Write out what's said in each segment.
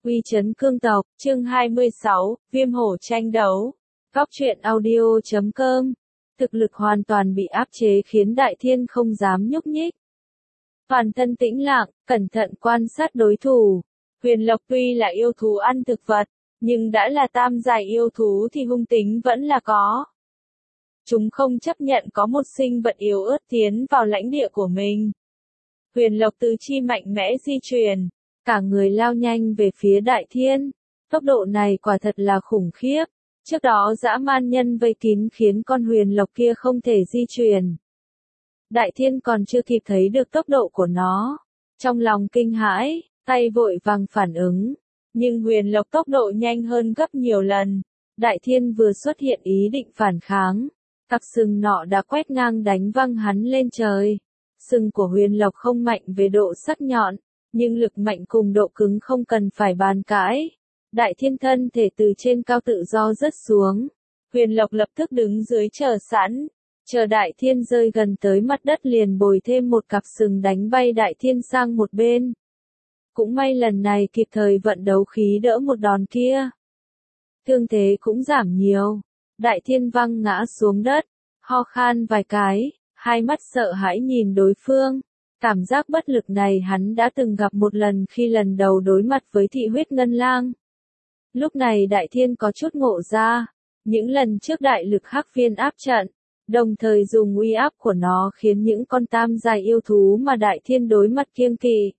Uy chấn cương tộc, chương 26, Viêm hổ tranh đấu. Góc truyện audio.com. Thực lực hoàn toàn bị áp chế khiến Đại Thiên không dám nhúc nhích. Toàn thân tĩnh lặng, cẩn thận quan sát đối thủ. Huyền Lộc tuy là yêu thú ăn thực vật, nhưng đã là tam giai yêu thú thì hung tính vẫn là có. Chúng không chấp nhận có một sinh vật yếu ớt tiến vào lãnh địa của mình. Huyền Lộc tứ chi mạnh mẽ di chuyển, cả người lao nhanh về phía Đại Thiên. Tốc độ này quả thật là khủng khiếp. Trước đó dã man nhân vây kín khiến con huyền lộc kia không thể di chuyển. Đại Thiên còn chưa kịp thấy được tốc độ của nó. Trong lòng kinh hãi, tay vội vàng phản ứng. Nhưng huyền lộc tốc độ nhanh hơn gấp nhiều lần. Đại Thiên vừa xuất hiện ý định phản kháng. Cặp sừng nọ đã quét ngang đánh văng hắn lên trời. Sừng của huyền lộc không mạnh về độ sắc nhọn, nhưng lực mạnh cùng độ cứng không cần phải bàn cãi. Đại Thiên thân thể từ trên cao tự do rớt xuống. Huyền lộc lập tức đứng dưới chờ sẵn. Chờ Đại Thiên rơi gần tới mặt đất liền bồi thêm một cặp sừng đánh bay Đại Thiên sang một bên. Cũng may lần này kịp thời vận đấu khí đỡ một đòn kia. Thương thế cũng giảm nhiều. Đại Thiên văng ngã xuống đất, ho khan vài cái, hai mắt sợ hãi nhìn đối phương. Cảm giác bất lực này hắn đã từng gặp một lần khi lần đầu đối mặt với thị huyết ngân lang. Lúc này Đại Thiên có chút ngộ ra, những lần trước đại lực hắc viên áp trận, đồng thời dùng uy áp của nó khiến những con tam giai yêu thú mà Đại Thiên đối mặt kiêng kỵ.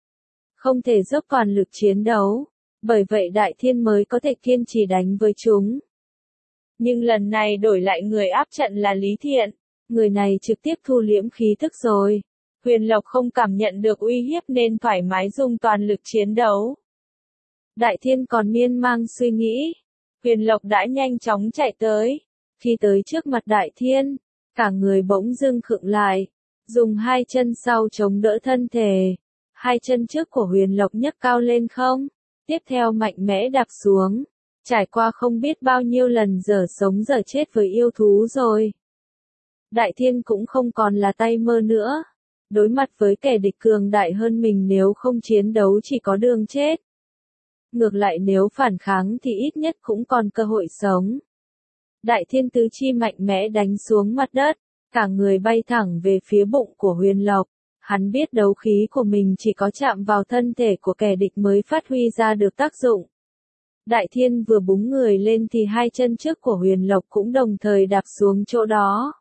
Không thể dốc toàn lực chiến đấu, bởi vậy Đại Thiên mới có thể kiên trì đánh với chúng. Nhưng lần này đổi lại người áp trận là Lý Thiện, người này trực tiếp thu liễm khí thức rồi. Huyền Lộc không cảm nhận được uy hiếp nên thoải mái dùng toàn lực chiến đấu. Đại Thiên còn miên man suy nghĩ. Huyền Lộc đã nhanh chóng chạy tới. Khi tới trước mặt Đại Thiên, cả người bỗng dưng khựng lại, dùng hai chân sau chống đỡ thân thể. Hai chân trước của Huyền Lộc nhấc cao lên không, tiếp theo mạnh mẽ đạp xuống. Trải qua không biết bao nhiêu lần dở sống dở chết với yêu thú rồi. Đại Thiên cũng không còn là tay mơ nữa. Đối mặt với kẻ địch cường đại hơn mình nếu không chiến đấu chỉ có đường chết. Ngược lại nếu phản kháng thì ít nhất cũng còn cơ hội sống. Đại Thiên tứ chi mạnh mẽ đánh xuống mặt đất, cả người bay thẳng về phía bụng của Huyền Lộc. Hắn biết đấu khí của mình chỉ có chạm vào thân thể của kẻ địch mới phát huy ra được tác dụng. Đại Thiên vừa búng người lên thì hai chân trước của Huyền Lộc cũng đồng thời đạp xuống chỗ đó.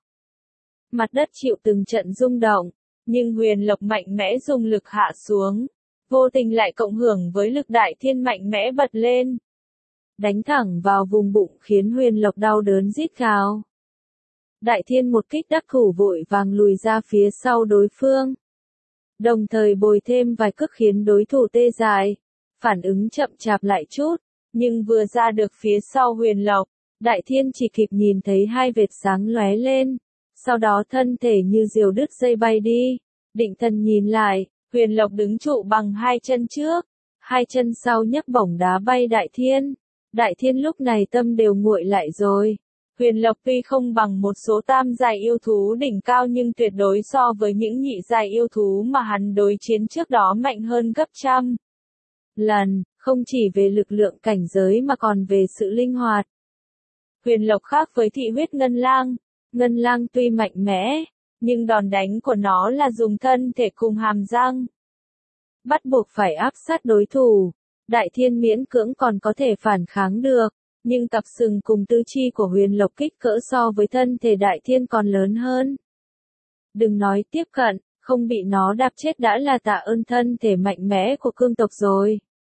Mặt đất chịu từng trận rung động, nhưng Huyền Lộc mạnh mẽ dùng lực hạ xuống. Vô tình lại cộng hưởng với lực Đại Thiên mạnh mẽ bật lên. Đánh thẳng vào vùng bụng khiến Huyền Lộc đau đớn rít gào. Đại Thiên một kích đắc thủ vội vàng lùi ra phía sau đối phương. Đồng thời bồi thêm vài cước khiến đối thủ tê dại. Phản ứng chậm chạp lại chút, nhưng vừa ra được phía sau Huyền Lộc, Đại Thiên chỉ kịp nhìn thấy hai vệt sáng lóe lên. Sau đó thân thể như diều đứt dây bay đi. Định thần nhìn lại. Huyền Lộc đứng trụ bằng hai chân trước, hai chân sau nhấc bổng đá bay Đại Thiên. Đại Thiên lúc này tâm đều nguội lại rồi. Huyền Lộc tuy không bằng một số tam giai yêu thú đỉnh cao nhưng tuyệt đối so với những nhị giai yêu thú mà hắn đối chiến trước đó mạnh hơn gấp trăm lần, không chỉ về lực lượng cảnh giới mà còn về sự linh hoạt. Huyền Lộc khác với thị huyết ngân lang. Ngân lang tuy mạnh mẽ, nhưng đòn đánh của nó là dùng thân thể cùng hàm răng. Bắt buộc phải áp sát đối thủ. Đại Thiên miễn cưỡng còn có thể phản kháng được, nhưng cặp sừng cùng tứ chi của Huyền Lộc kích cỡ so với thân thể Đại Thiên còn lớn hơn. Đừng nói tiếp cận, không bị nó đạp chết đã là tạ ơn thân thể mạnh mẽ của cương tộc rồi.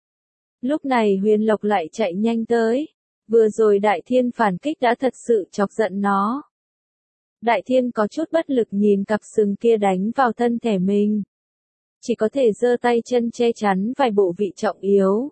Lúc này Huyền Lộc lại chạy nhanh tới. Vừa rồi Đại Thiên phản kích đã thật sự chọc giận nó. Đại Thiên có chút bất lực nhìn cặp sừng kia đánh vào thân thể mình. Chỉ có thể giơ tay chân che chắn vài bộ vị trọng yếu.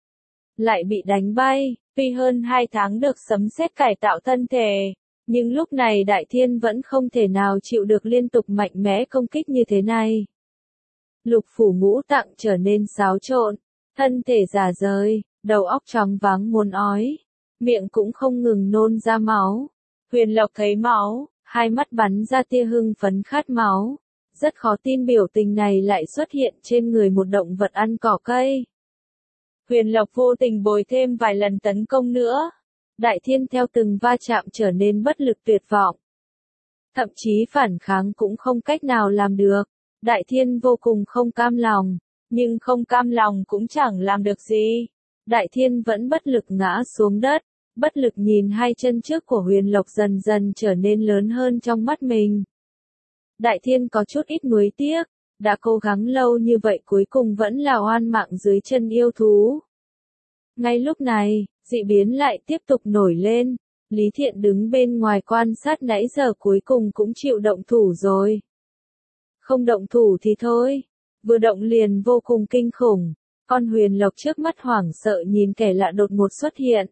Lại bị đánh bay, tuy hơn 2 tháng được sấm sét cải tạo thân thể, nhưng lúc này Đại Thiên vẫn không thể nào chịu được liên tục mạnh mẽ công kích như thế này. Lục phủ ngũ tạng trở nên xáo trộn, thân thể rã rời, đầu óc choáng váng muốn ói, miệng cũng không ngừng nôn ra máu. Huyền Lộc thấy máu, hai mắt bắn ra tia hưng phấn khát máu. Rất khó tin biểu tình này lại xuất hiện trên người một động vật ăn cỏ cây. Huyền Lộc vô tình bồi thêm vài lần tấn công nữa. Đại Thiên theo từng va chạm trở nên bất lực tuyệt vọng. Thậm chí phản kháng cũng không cách nào làm được. Đại Thiên vô cùng không cam lòng, nhưng không cam lòng cũng chẳng làm được gì. Đại Thiên vẫn bất lực ngã xuống đất, bất lực nhìn hai chân trước của Huyền Lộc dần dần trở nên lớn hơn trong mắt mình. Đại Thiên có chút ít nuối tiếc, đã cố gắng lâu như vậy cuối cùng vẫn là oan mạng dưới chân yêu thú. Ngay lúc này, dị biến lại tiếp tục nổi lên. Lý Thiện đứng bên ngoài quan sát nãy giờ cuối cùng cũng chịu động thủ rồi. Không động thủ thì thôi, vừa động liền vô cùng kinh khủng. Con Huyền Lộc trước mắt hoảng sợ nhìn kẻ lạ đột ngột xuất hiện.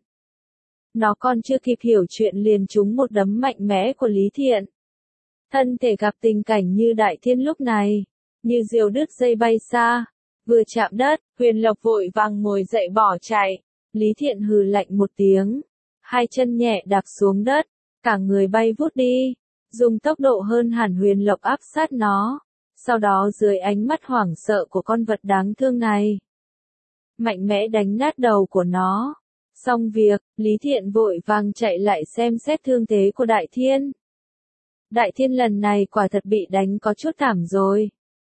Nó còn chưa kịp hiểu chuyện liền trúng một đấm mạnh mẽ của Lý Thiện. Thân thể gặp tình cảnh như Đại Thiên lúc này, như diều đứt dây bay xa, vừa chạm đất, Huyền Lộc vội vàng ngồi dậy bỏ chạy. Lý Thiện hừ lạnh một tiếng, hai chân nhẹ đạp xuống đất, cả người bay vút đi, dùng tốc độ hơn hẳn Huyền Lộc áp sát nó. Sau đó dưới ánh mắt hoảng sợ của con vật đáng thương này, mạnh mẽ đánh nát đầu của nó. Xong việc, Lý Thiện vội vàng chạy lại xem xét thương thế của Đại Thiên. Đại Thiên lần này quả thật bị đánh có chút thảm rồi.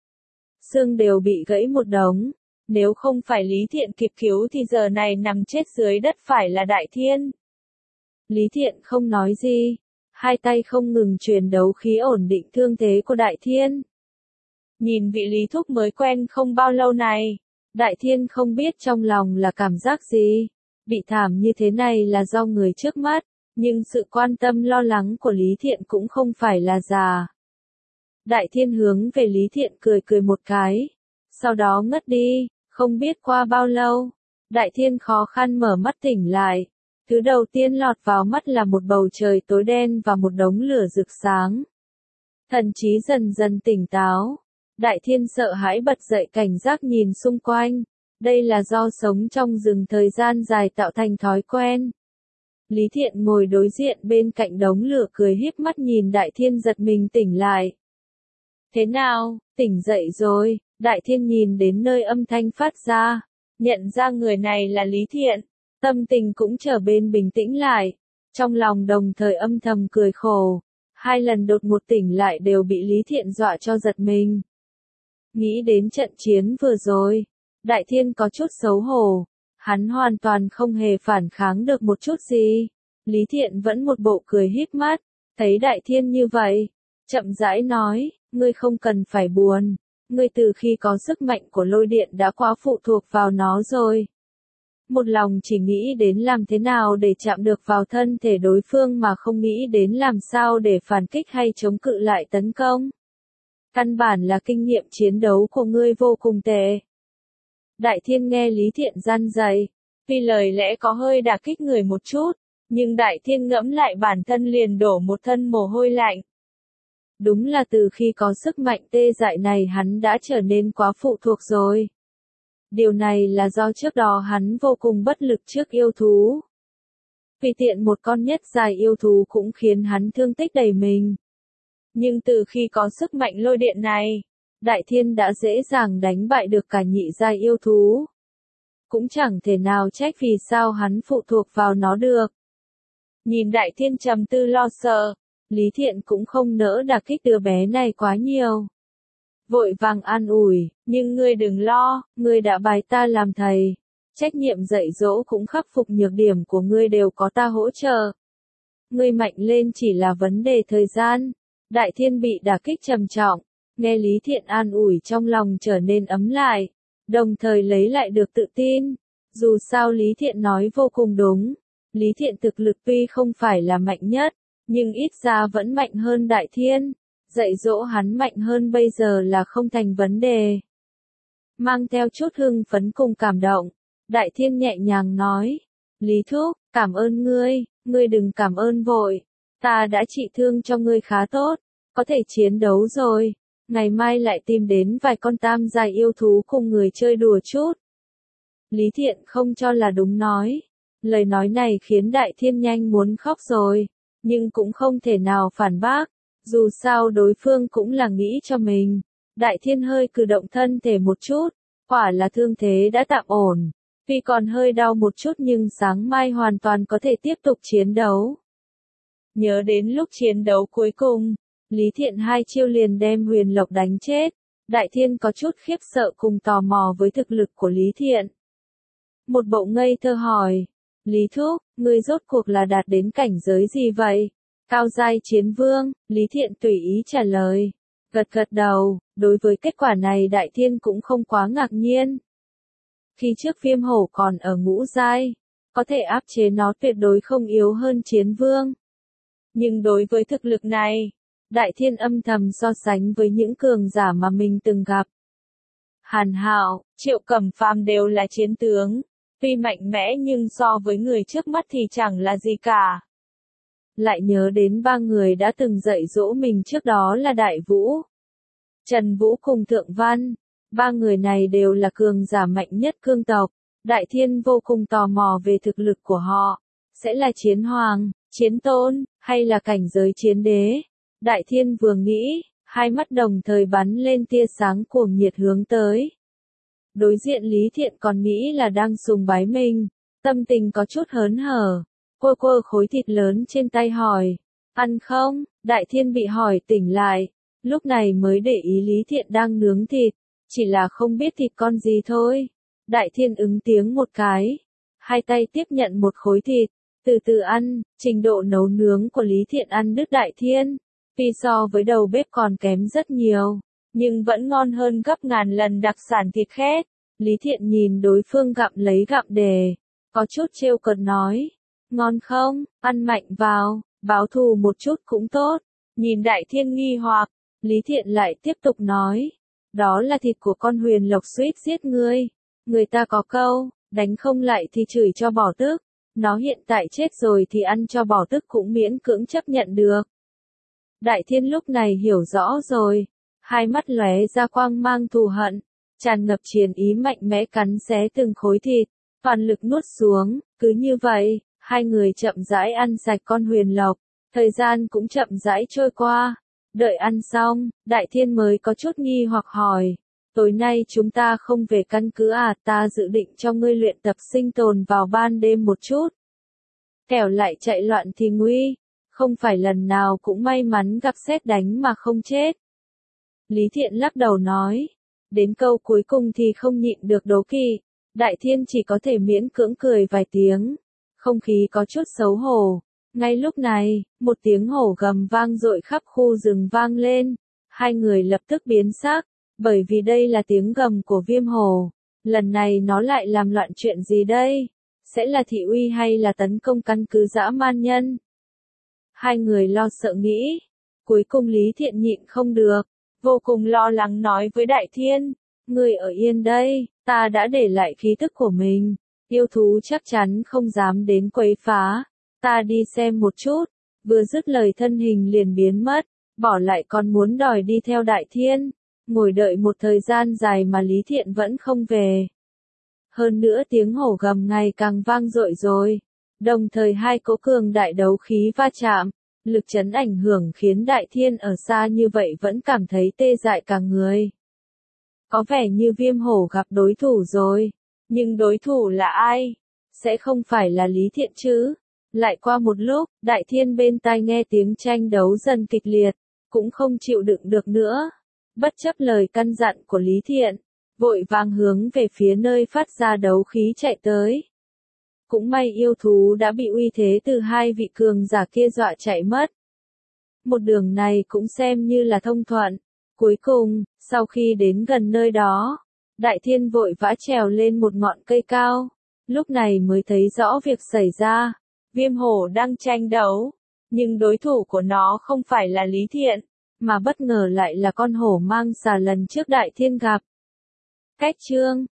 Xương đều bị gãy một đống. Nếu không phải Lý Thiện kịp cứu thì giờ này nằm chết dưới đất phải là Đại Thiên. Lý Thiện không nói gì, hai tay không ngừng truyền đấu khí ổn định thương thế của Đại Thiên. Nhìn vị Lý Thúc mới quen không bao lâu này, Đại Thiên không biết trong lòng là cảm giác gì. Bị thảm như thế này là do người trước mắt, nhưng sự quan tâm lo lắng của Lý Thiện cũng không phải là già. Đại Thiên hướng về Lý Thiện cười cười một cái, sau đó ngất đi. Không biết qua bao lâu, Đại Thiên khó khăn mở mắt tỉnh lại. Thứ đầu tiên lọt vào mắt là một bầu trời tối đen và một đống lửa rực sáng. Thần trí dần dần tỉnh táo. Đại Thiên sợ hãi bật dậy cảnh giác nhìn xung quanh. Đây là do sống trong rừng thời gian dài tạo thành thói quen. Lý Thiện ngồi đối diện bên cạnh đống lửa cười híp mắt nhìn Đại Thiên giật mình tỉnh lại. Thế nào, tỉnh dậy rồi? Đại Thiên nhìn đến nơi âm thanh phát ra, nhận ra người này là Lý Thiện, tâm tình cũng trở bên bình tĩnh lại, trong lòng đồng thời âm thầm cười khổ, hai lần đột ngột tỉnh lại đều bị Lý Thiện dọa cho giật mình. Nghĩ đến trận chiến vừa rồi, Đại Thiên có chút xấu hổ, hắn hoàn toàn không hề phản kháng được một chút gì. Lý Thiện vẫn một bộ cười híp mắt, thấy Đại Thiên như vậy, chậm rãi nói, ngươi không cần phải buồn. Ngươi từ khi có sức mạnh của lôi điện đã quá phụ thuộc vào nó rồi. Một lòng chỉ nghĩ đến làm thế nào để chạm được vào thân thể đối phương mà không nghĩ đến làm sao để phản kích hay chống cự lại tấn công. Căn bản là kinh nghiệm chiến đấu của ngươi vô cùng tệ. Đại Thiên nghe Lý Thiện răn dạy, tuy lời lẽ có hơi đả kích người một chút, nhưng Đại Thiên ngẫm lại bản thân liền đổ một thân mồ hôi lạnh. Đúng là từ khi có sức mạnh tê dại này hắn đã trở nên quá phụ thuộc rồi. Điều này là do trước đó hắn vô cùng bất lực trước yêu thú. Vì tiện một con nhất giai yêu thú cũng khiến hắn thương tích đầy mình. Nhưng từ khi có sức mạnh lôi điện này, Đại Thiên đã dễ dàng đánh bại được cả nhị giai yêu thú. Cũng chẳng thể nào trách vì sao hắn phụ thuộc vào nó được. Nhìn Đại Thiên trầm tư lo sợ, Lý Thiện cũng không nỡ đả kích đứa bé này quá nhiều. Vội vàng an ủi, nhưng ngươi đừng lo, ngươi đã bái ta làm thầy. Trách nhiệm dạy dỗ cũng khắc phục nhược điểm của ngươi đều có ta hỗ trợ. Ngươi mạnh lên chỉ là vấn đề thời gian. Đại Thiên bị đả kích trầm trọng, nghe Lý Thiện an ủi trong lòng trở nên ấm lại, đồng thời lấy lại được tự tin. Dù sao Lý Thiện nói vô cùng đúng. Lý Thiện thực lực tuy không phải là mạnh nhất, nhưng ít ra vẫn mạnh hơn Đại Thiên. Dạy dỗ hắn mạnh hơn bây giờ là không thành vấn đề. Mang theo chút hưng phấn cùng cảm động, Đại Thiên nhẹ nhàng nói, Lý Thúc, cảm ơn ngươi đừng cảm ơn vội, ta đã trị thương cho ngươi khá tốt, có thể chiến đấu rồi, ngày mai lại tìm đến vài con tam giai yêu thú cùng người chơi đùa chút. Lý Thiện không cho là đúng nói, lời nói này khiến Đại Thiên nhanh muốn khóc rồi, nhưng cũng không thể nào phản bác. Dù sao đối phương cũng là nghĩ cho mình. Đại Thiên hơi cử động thân thể một chút, quả là thương thế đã tạm ổn. Tuy còn hơi đau một chút nhưng sáng mai hoàn toàn có thể tiếp tục chiến đấu. Nhớ đến lúc chiến đấu cuối cùng, Lý Thiện hai chiêu liền đem Huyền Lộc đánh chết. Đại Thiên có chút khiếp sợ cùng tò mò với thực lực của Lý Thiện. Một bộ ngây thơ hỏi, Lý Thúc, ngươi rốt cuộc là đạt đến cảnh giới gì vậy? Cao giai chiến vương, Lý Thiện tùy ý trả lời. Gật gật đầu, đối với kết quả này Đại Thiên cũng không quá ngạc nhiên. Khi trước Viêm Hổ còn ở ngũ giai, có thể áp chế nó tuyệt đối không yếu hơn chiến vương. Nhưng đối với thực lực này, Đại Thiên âm thầm so sánh với những cường giả mà mình từng gặp. Hàn Hạo, Triệu Cẩm Phàm đều là chiến tướng, tuy mạnh mẽ nhưng so với người trước mắt thì chẳng là gì cả. Lại nhớ đến ba người đã từng dạy dỗ mình trước đó là Đại Vũ, Trần Vũ cùng Thượng Văn. Ba người này đều là cường giả mạnh nhất cương tộc. Đại Thiên vô cùng tò mò về thực lực của họ. Sẽ là chiến hoàng, chiến tôn, hay là cảnh giới chiến đế? Đại Thiên vừa nghĩ, hai mắt đồng thời bắn lên tia sáng cuồng nhiệt hướng tới. Đối diện Lý Thiện còn nghĩ là đang sùng bái mình, tâm tình có chút hớn hở. Quơ quơ khối thịt lớn trên tay hỏi, ăn không? Đại Thiên bị hỏi tỉnh lại, lúc này mới để ý Lý Thiện đang nướng thịt, chỉ là không biết thịt con gì thôi. Đại Thiên ứng tiếng một cái, hai tay tiếp nhận một khối thịt, từ từ ăn. Trình độ nấu nướng của Lý Thiện ăn đứt Đại Thiên, tuy so với đầu bếp còn kém rất nhiều, nhưng vẫn ngon hơn gấp ngàn lần đặc sản thịt khét. Lý Thiện nhìn đối phương gặm lấy gặm để, có chút trêu cợt nói, ngon không, ăn mạnh vào, báo thù một chút cũng tốt. Nhìn Đại Thiên nghi hoặc, Lý Thiện lại tiếp tục nói, đó là thịt của con Huyền Lộc suýt giết ngươi. Người ta có câu, đánh không lại thì chửi cho bỏ tức. Nó hiện tại chết rồi thì ăn cho bỏ tức cũng miễn cưỡng chấp nhận được. Đại Thiên lúc này hiểu rõ rồi, hai mắt lóe ra quang mang thù hận, tràn ngập chiến ý mạnh mẽ cắn xé từng khối thịt, toàn lực nuốt xuống. Cứ như vậy, hai người chậm rãi ăn sạch con Huyền Lộc, thời gian cũng chậm rãi trôi qua. Đợi ăn xong, Đại Thiên mới có chút nghi hoặc hỏi, tối nay chúng ta không về căn cứ à? Ta dự định cho ngươi luyện tập sinh tồn vào ban đêm một chút. Kẻo lại chạy loạn thì nguy, không phải lần nào cũng may mắn gặp sét đánh mà không chết. Lý Thiện lắc đầu nói, đến câu cuối cùng thì không nhịn được đố kỵ. Đại Thiên chỉ có thể miễn cưỡng cười vài tiếng, không khí có chút xấu hổ. Ngay lúc này, một tiếng hổ gầm vang dội khắp khu rừng vang lên, hai người lập tức biến sắc, bởi vì đây là tiếng gầm của Viêm Hổ. Lần này nó lại làm loạn chuyện gì đây? Sẽ là thị uy hay là tấn công căn cứ dã man nhân? Hai người lo sợ nghĩ, cuối cùng Lý Thiện nhịn không được, vô cùng lo lắng nói với Đại Thiên, ngươi ở yên đây, ta đã để lại khí tức của mình, yêu thú chắc chắn không dám đến quấy phá. Ta đi xem một chút. Vừa dứt lời thân hình liền biến mất, bỏ lại còn muốn đòi đi theo Đại Thiên. Ngồi đợi một thời gian dài mà Lý Thiện vẫn không về. Hơn nữa tiếng hổ gầm ngày càng vang dội rồi. Đồng thời hai cỗ cường đại đấu khí va chạm, lực chấn ảnh hưởng khiến Đại Thiên ở xa như vậy vẫn cảm thấy tê dại cả người. Có vẻ như Viêm Hổ gặp đối thủ rồi, nhưng đối thủ là ai? Sẽ không phải là Lý Thiện chứ? Lại qua một lúc, Đại Thiên bên tai nghe tiếng tranh đấu dần kịch liệt, cũng không chịu đựng được nữa. Bất chấp lời căn dặn của Lý Thiện, vội vàng hướng về phía nơi phát ra đấu khí chạy tới. Cũng may yêu thú đã bị uy thế từ hai vị cường giả kia dọa chạy mất. Một đường này cũng xem như là thông thuận. Cuối cùng, sau khi đến gần nơi đó, Đại Thiên vội vã trèo lên một ngọn cây cao. Lúc này mới thấy rõ việc xảy ra. Viêm Hổ đang tranh đấu, nhưng đối thủ của nó không phải là Lý Thiện, mà bất ngờ lại là con hổ mang xà lần trước Đại Thiên gặp. Cách chương